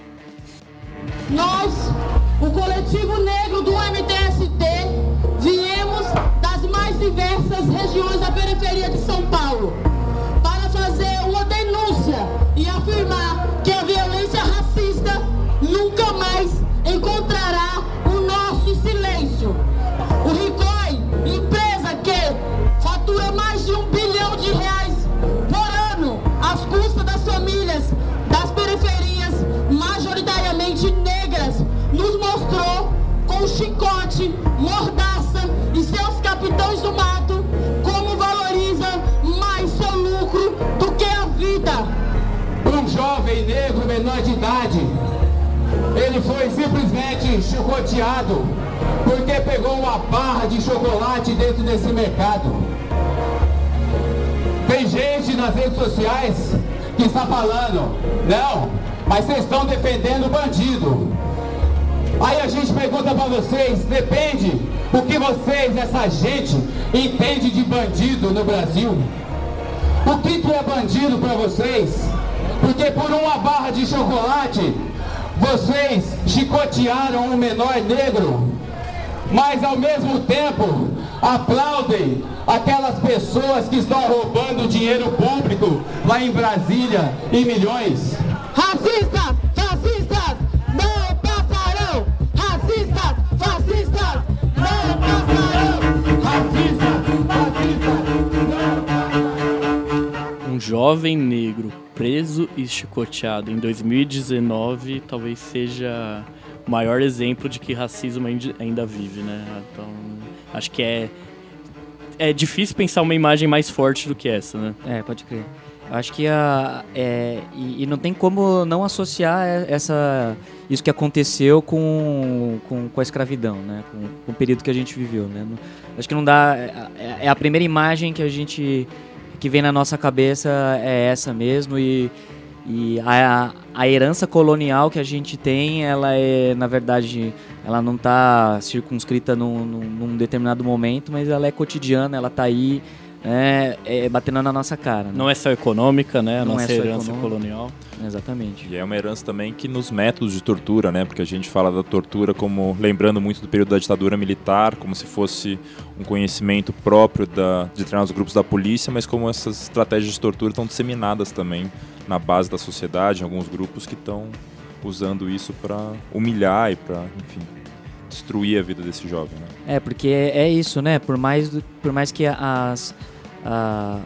Nós, o Coletivo Negro do M T S T, viemos das mais diversas regiões da periferia de São Paulo para fazer uma denúncia e afirmar que a violência racista nunca mais encontrará o nosso silêncio. O Ricoh, empresa que fatura mais de um bilhão de reais por ano às custas das famílias das periferias, majoritariamente negras, nos mostrou com chicote, mordaça e seus capitães do mato como valoriza mais seu lucro do que a vida. Um jovem negro menor de idade, ele foi simplesmente chicoteado porque pegou uma barra de chocolate dentro desse mercado. Tem gente nas redes sociais que está falando, não, mas vocês estão defendendo o bandido. Aí a gente pergunta pra vocês, depende o que vocês, essa gente, entende de bandido no Brasil. O que que é bandido pra vocês? Porque por uma barra de chocolate, vocês chicotearam um menor negro, mas ao mesmo tempo aplaudem aquelas pessoas que estão roubando dinheiro público lá em Brasília em milhões. Racistas, fascistas, não passarão! Racistas, fascistas, não passarão! Racistas, fascistas, não passarão! Um jovem negro preso e chicoteado em dois mil e dezenove talvez seja o maior exemplo de que racismo ainda vive, né? Então, acho que é, é difícil pensar uma imagem mais forte do que essa, né? É, pode crer. Eu acho que a, é, e, e não tem como não associar essa, isso que aconteceu com, com, com a escravidão, né? Com, com o período que a gente viveu, né? Acho que não dá... É, é a primeira imagem que a gente... que vem na nossa cabeça é essa mesmo, e, e a, a herança colonial que a gente tem, ela é, na verdade, ela não está circunscrita num, num, num determinado momento, mas ela é cotidiana, ela está aí, né, é, batendo na nossa cara. Né? Não é só econômica, né, a não nossa é herança econômica. colonial. Exatamente. E é uma herança também que nos métodos de tortura, né? Porque a gente fala da tortura como lembrando muito do período da ditadura militar, como se fosse um conhecimento próprio da, de treinar os grupos da polícia, mas como essas estratégias de tortura estão disseminadas também na base da sociedade, em alguns grupos que estão usando isso para humilhar e para, enfim, destruir a vida desse jovem. Né? É, porque é, é isso, né? Por mais, do, por mais que as... A,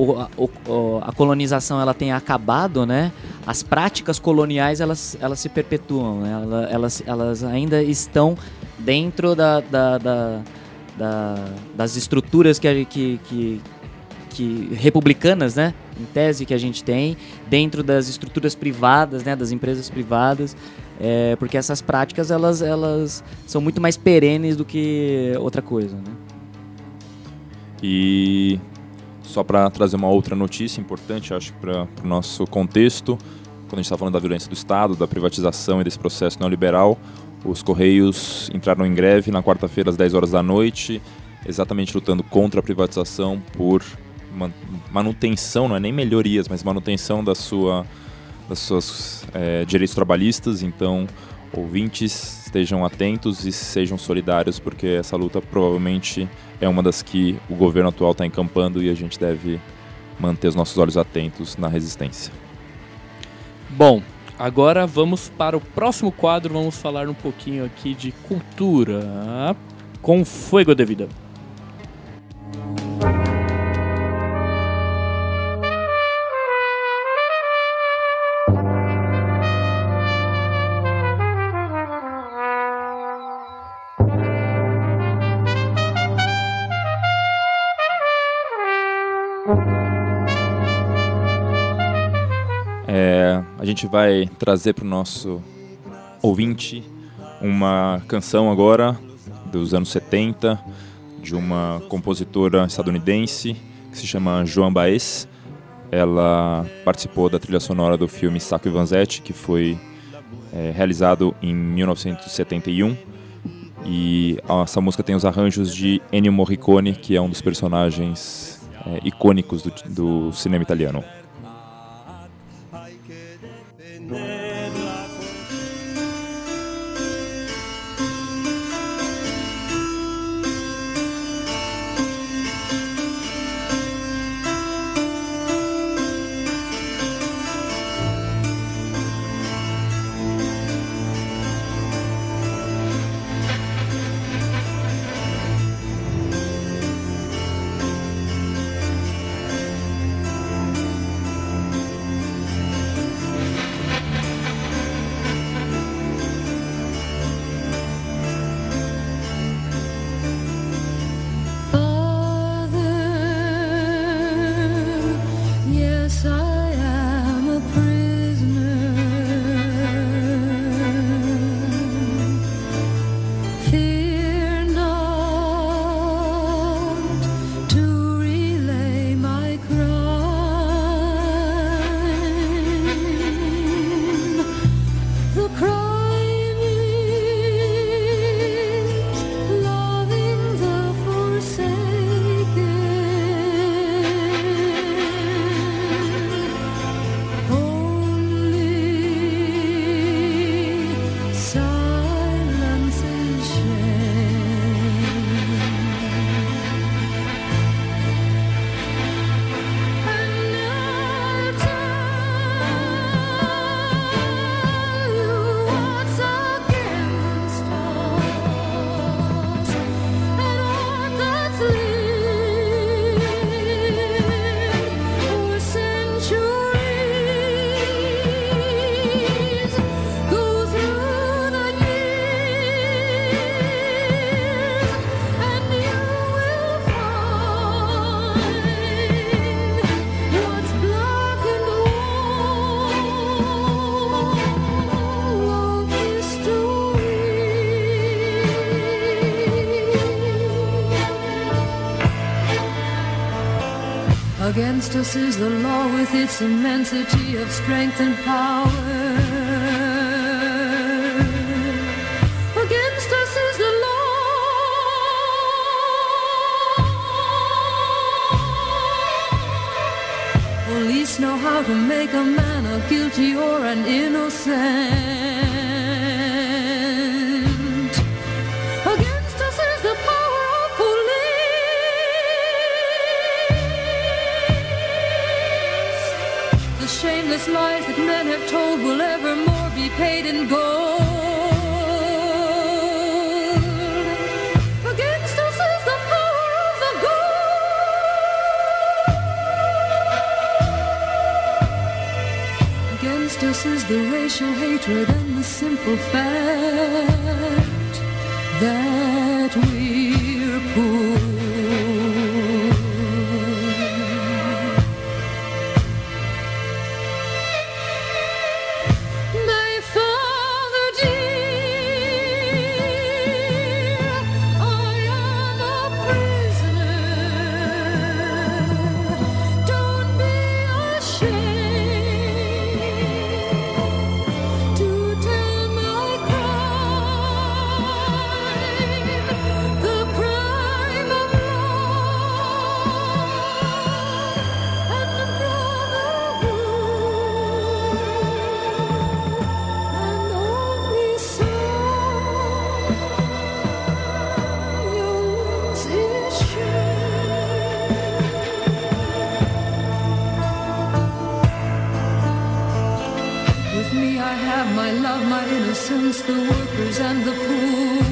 a, a colonização ela tenha acabado, né? As práticas coloniais elas, elas se perpetuam, né? elas, elas, elas ainda estão dentro da, da, da, da, das estruturas que, que, que, que republicanas, né? Em tese que a gente tem, dentro das estruturas privadas, né? Das empresas privadas, é, porque essas práticas elas, elas são muito mais perenes do que outra coisa, né? E só para trazer uma outra notícia importante, acho, para o nosso contexto, quando a gente está falando da violência do Estado, da privatização e desse processo neoliberal, os Correios entraram em greve na quarta-feira às dez horas da noite, exatamente lutando contra a privatização por manutenção, não é nem melhorias, mas manutenção da sua, das suas é, direitos trabalhistas. Então, ouvintes, estejam atentos e sejam solidários, porque essa luta provavelmente é uma das que o governo atual está encampando e a gente deve manter os nossos olhos atentos na resistência. Bom, agora vamos para o próximo quadro, vamos falar um pouquinho aqui de cultura com Fuego de Vida. É, a gente vai trazer para o nosso ouvinte uma canção agora dos anos setenta de uma compositora estadunidense que se chama Joan Baez. Ela participou da trilha sonora do filme Sacco e Vanzetti, que foi é, realizado em mil novecentos e setenta e um. E essa música tem os arranjos de Ennio Morricone, que é um dos personagens é, icônicos do, do cinema italiano. The crime Against us is the law with its immensity of strength and power. Against us is the law. Police know how to make a man a guilty or an innocent. Against us is the power of police. The shameless lies that men have told will evermore be paid in gold. Against us is the power of the gold. Against us is the racial hatred and the simple fact that we're poor. My father dear, I am a prisoner. Don't be ashamed to tell my crime, the crime of love and brotherhood, and only so your wounds is sure. With me I have my love, my innocence, the workers and the poor.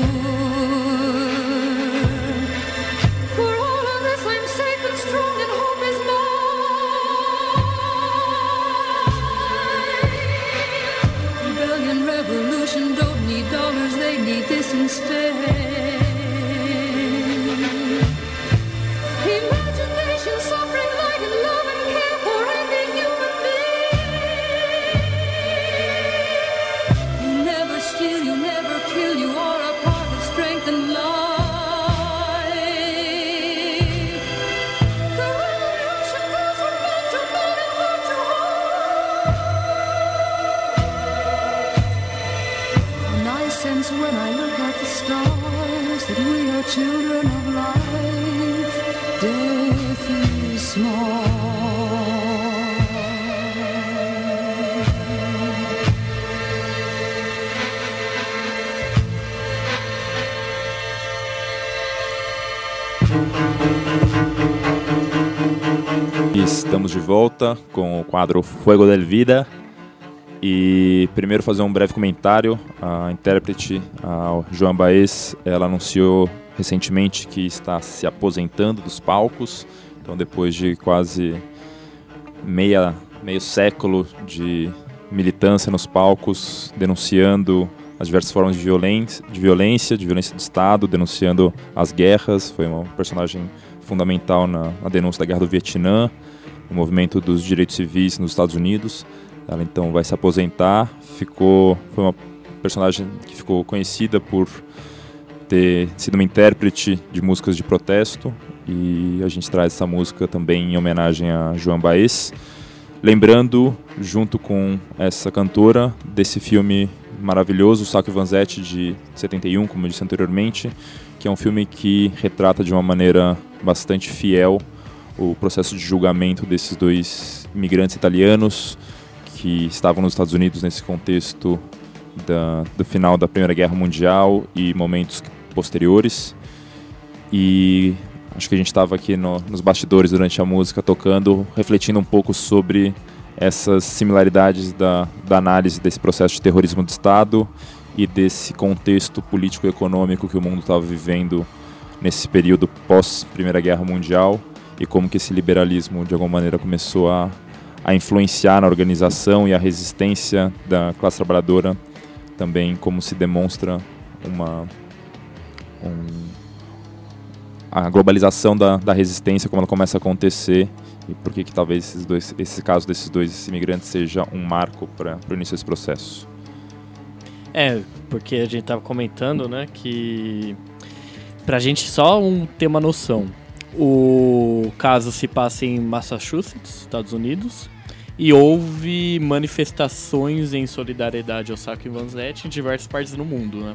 For all of this I'm safe and strong and hope is mine. Rebellion, revolution don't need dollars, they need this instead. Imagination, suffering, light and love and care for every human being. You never steal, you never kill, you are a part of strength and life. The revolution goes from man to man and heart to heart. And I sense when I look at the stars that we are children of life. Death is small. Estamos de volta com o quadro Fuego del Vida. E primeiro fazer um breve comentário. A intérprete, a Joan Baez, ela anunciou recentemente que está se aposentando dos palcos. Então, depois de quase meia, meio século de militância nos palcos, denunciando as diversas formas de violência, de violência, de violência do Estado, denunciando as guerras. Foi uma personagem fundamental na, na denúncia da Guerra do Vietnã, no movimento dos direitos civis nos Estados Unidos. Ela então vai se aposentar. Ficou, foi uma personagem que ficou conhecida por ter sido uma intérprete de músicas de protesto, e a gente traz essa música também em homenagem a Joan Baez, lembrando, junto com essa cantora, desse filme maravilhoso, Sacco e Vanzetti, de setenta e um, como eu disse anteriormente, que é um filme que retrata de uma maneira bastante fiel o processo de julgamento desses dois imigrantes italianos que estavam nos Estados Unidos nesse contexto da, do final da Primeira Guerra Mundial e momentos posteriores. E acho que a gente estava aqui no, nos bastidores durante a música tocando, refletindo um pouco sobre essas similaridades da, da análise desse processo de terrorismo do Estado e desse contexto político e econômico que o mundo estava vivendo nesse período pós-Primeira Guerra Mundial, e como que esse liberalismo de alguma maneira começou a, a influenciar na organização e a resistência da classe trabalhadora, também como se demonstra uma, um, a globalização da, da resistência, como ela começa a acontecer, e por que que talvez esses dois, esse caso desses dois imigrantes seja um marco para o início desse processo. É, porque a gente estava comentando, né, que pra gente só um, ter uma noção, O caso se passa em Massachusetts, Estados Unidos, e houve manifestações em solidariedade ao Sacco Vanzetti em diversas partes do mundo, né?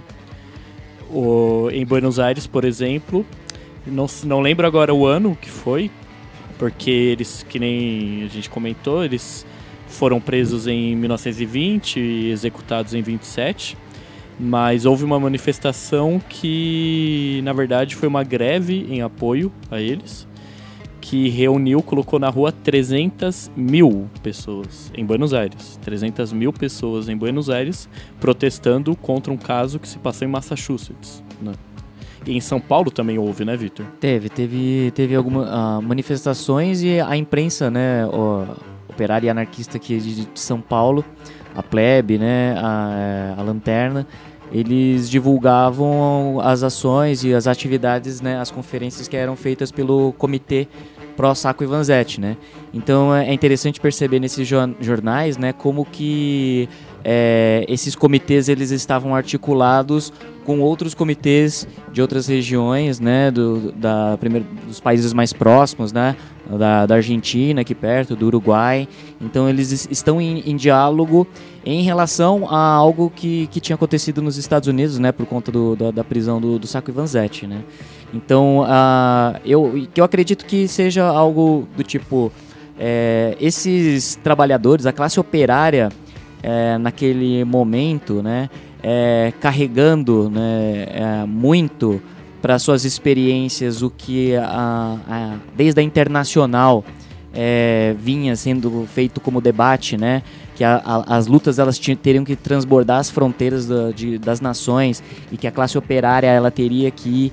O, em Buenos Aires, por exemplo, não, não lembro agora o ano que foi, porque eles, que nem a gente comentou, eles foram presos em mil novecentos e vinte e executados em vinte e sete, mas houve uma manifestação que, na verdade, foi uma greve em apoio a eles, que reuniu, colocou na rua trezentas mil pessoas em Buenos Aires. trezentas mil pessoas em Buenos Aires protestando contra um caso que se passou em Massachusetts, né? E em São Paulo também houve, né, Vitor? Teve, teve, teve algumas uh, manifestações e a imprensa, né, o, operária e anarquista aqui de, de São Paulo, a Plebe, né, a, a Lanterna, eles divulgavam as ações e as atividades, né, as conferências que eram feitas pelo Comitê Pro Sacco Vanzetti, né? Então é interessante perceber nesses jornais, né, como que é, esses comitês eles estavam articulados com outros comitês de outras regiões, né, do, da, primeiro, dos países mais próximos, né, da, da Argentina, aqui perto, do Uruguai. Então eles estão em, em diálogo em relação a algo que, que tinha acontecido nos Estados Unidos, né, por conta do, da, da prisão do, do Sacco Vanzetti, né. Então uh, eu, eu acredito que seja algo do tipo, é, esses trabalhadores, a classe operária, é, naquele momento, né, É, carregando, né, é, muito para suas experiências o que a, a, desde a internacional é, vinha sendo feito como debate, né, que a, a, as lutas elas tinham, teriam que transbordar as fronteiras da, de, das nações e que a classe operária ela teria que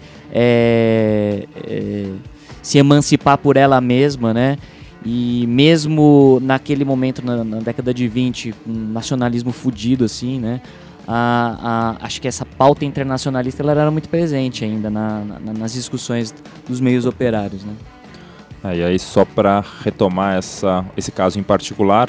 é, é, se emancipar por ela mesma, né. E mesmo naquele momento, na, na década de vinte, com um nacionalismo fudido assim, né, A, a, acho que essa pauta internacionalista ela era muito presente ainda na, na, nas discussões dos meios operários, né? Ah, e aí, só para retomar essa, esse caso em particular,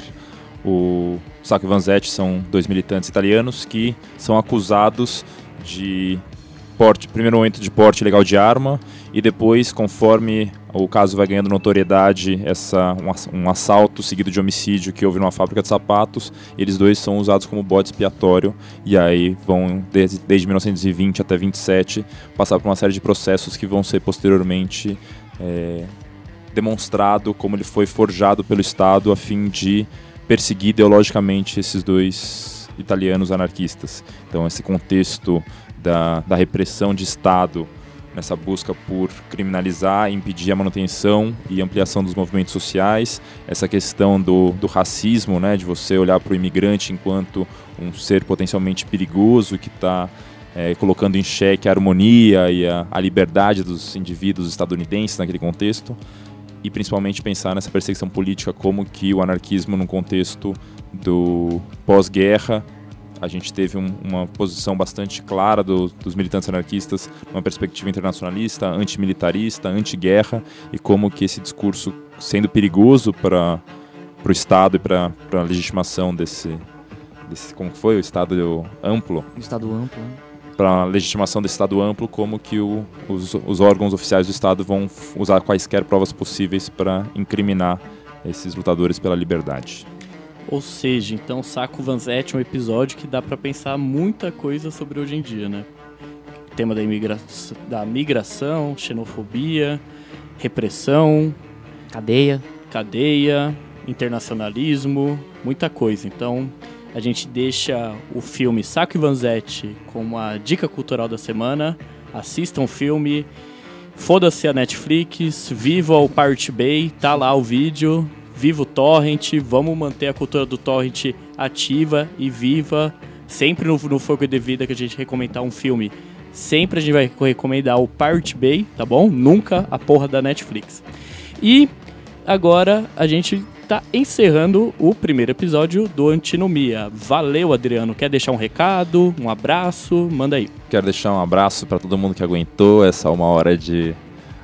o Sacco Vanzetti são dois militantes italianos que são acusados de porte, primeiro momento de porte ilegal de arma, e depois, conforme o caso vai ganhando notoriedade, essa, um, um assalto seguido de homicídio que houve numa fábrica de sapatos, eles dois são usados como bode expiatório, e aí vão, desde, desde mil novecentos e vinte até vinte e sete, passar por uma série de processos que vão ser posteriormente é, demonstrado como ele foi forjado pelo Estado a fim de perseguir ideologicamente esses dois italianos anarquistas. Então esse contexto da, da repressão de Estado, nessa busca por criminalizar e impedir a manutenção e ampliação dos movimentos sociais, essa questão do, do racismo, né, de você olhar para o imigrante enquanto um ser potencialmente perigoso que está é, colocando em xeque a harmonia e a, a liberdade dos indivíduos estadunidenses naquele contexto, e principalmente pensar nessa perseguição política, como que o anarquismo num contexto do pós-guerra. A gente teve um, uma posição bastante clara do, dos militantes anarquistas, uma perspectiva internacionalista, antimilitarista, anti-guerra, e como que esse discurso, sendo perigoso para o Estado e para a legitimação desse, desse, como foi, o Estado amplo? O Estado amplo, né? Para a legitimação desse Estado amplo, como que o, os, os órgãos oficiais do Estado vão usar quaisquer provas possíveis para incriminar esses lutadores pela liberdade. Ou seja, então Sacco Vanzetti é um episódio que dá pra pensar muita coisa sobre hoje em dia, né? O tema da, imigra... da migração, xenofobia, repressão, cadeia, cadeia, internacionalismo, muita coisa. Então a gente deixa o filme Sacco Vanzetti como a dica cultural da semana. Assistam o filme, foda-se a Netflix, viva o Pirate Bay, tá lá o vídeo. Viva o torrent, vamos manter a cultura do torrent ativa e viva. Sempre no, no Fogo de Vida que a gente recomendar um filme, sempre a gente vai recomendar o Pirate Bay, tá bom? Nunca a porra da Netflix. E agora a gente tá encerrando o primeiro episódio do Antinomia. Valeu, Adriano. Quer deixar um recado, um abraço? Manda aí. Quero deixar um abraço para todo mundo que aguentou essa uma hora de...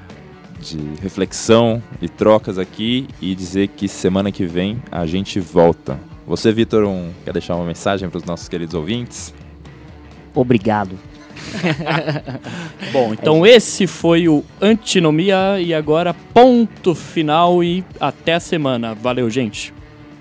de reflexão e trocas aqui, e dizer que semana que vem a gente volta. Você, Vitor, um, quer deixar uma mensagem para os nossos queridos ouvintes? Obrigado. Bom, então esse foi o Antinomia e agora ponto final e até a semana. Valeu, gente.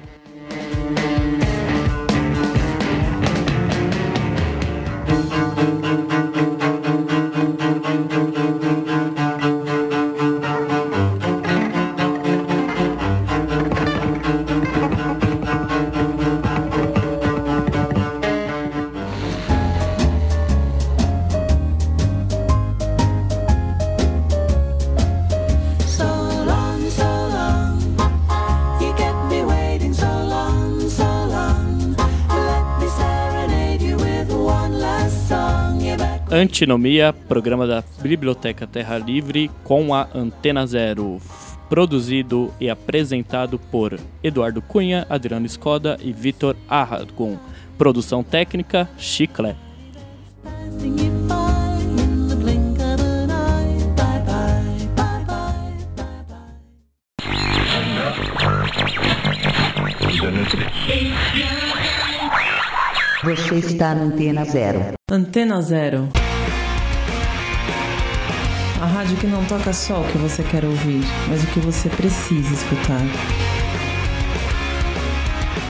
Antinomia, programa da Biblioteca Terra Livre com a Antena Zero, produzido e apresentado por Eduardo Cunha, Adriano Escoda e Vitor Arragon. Produção técnica, Chiclé. Você está na Antena Zero. Antena Zero. A rádio que não toca só o que você quer ouvir, mas o que você precisa escutar.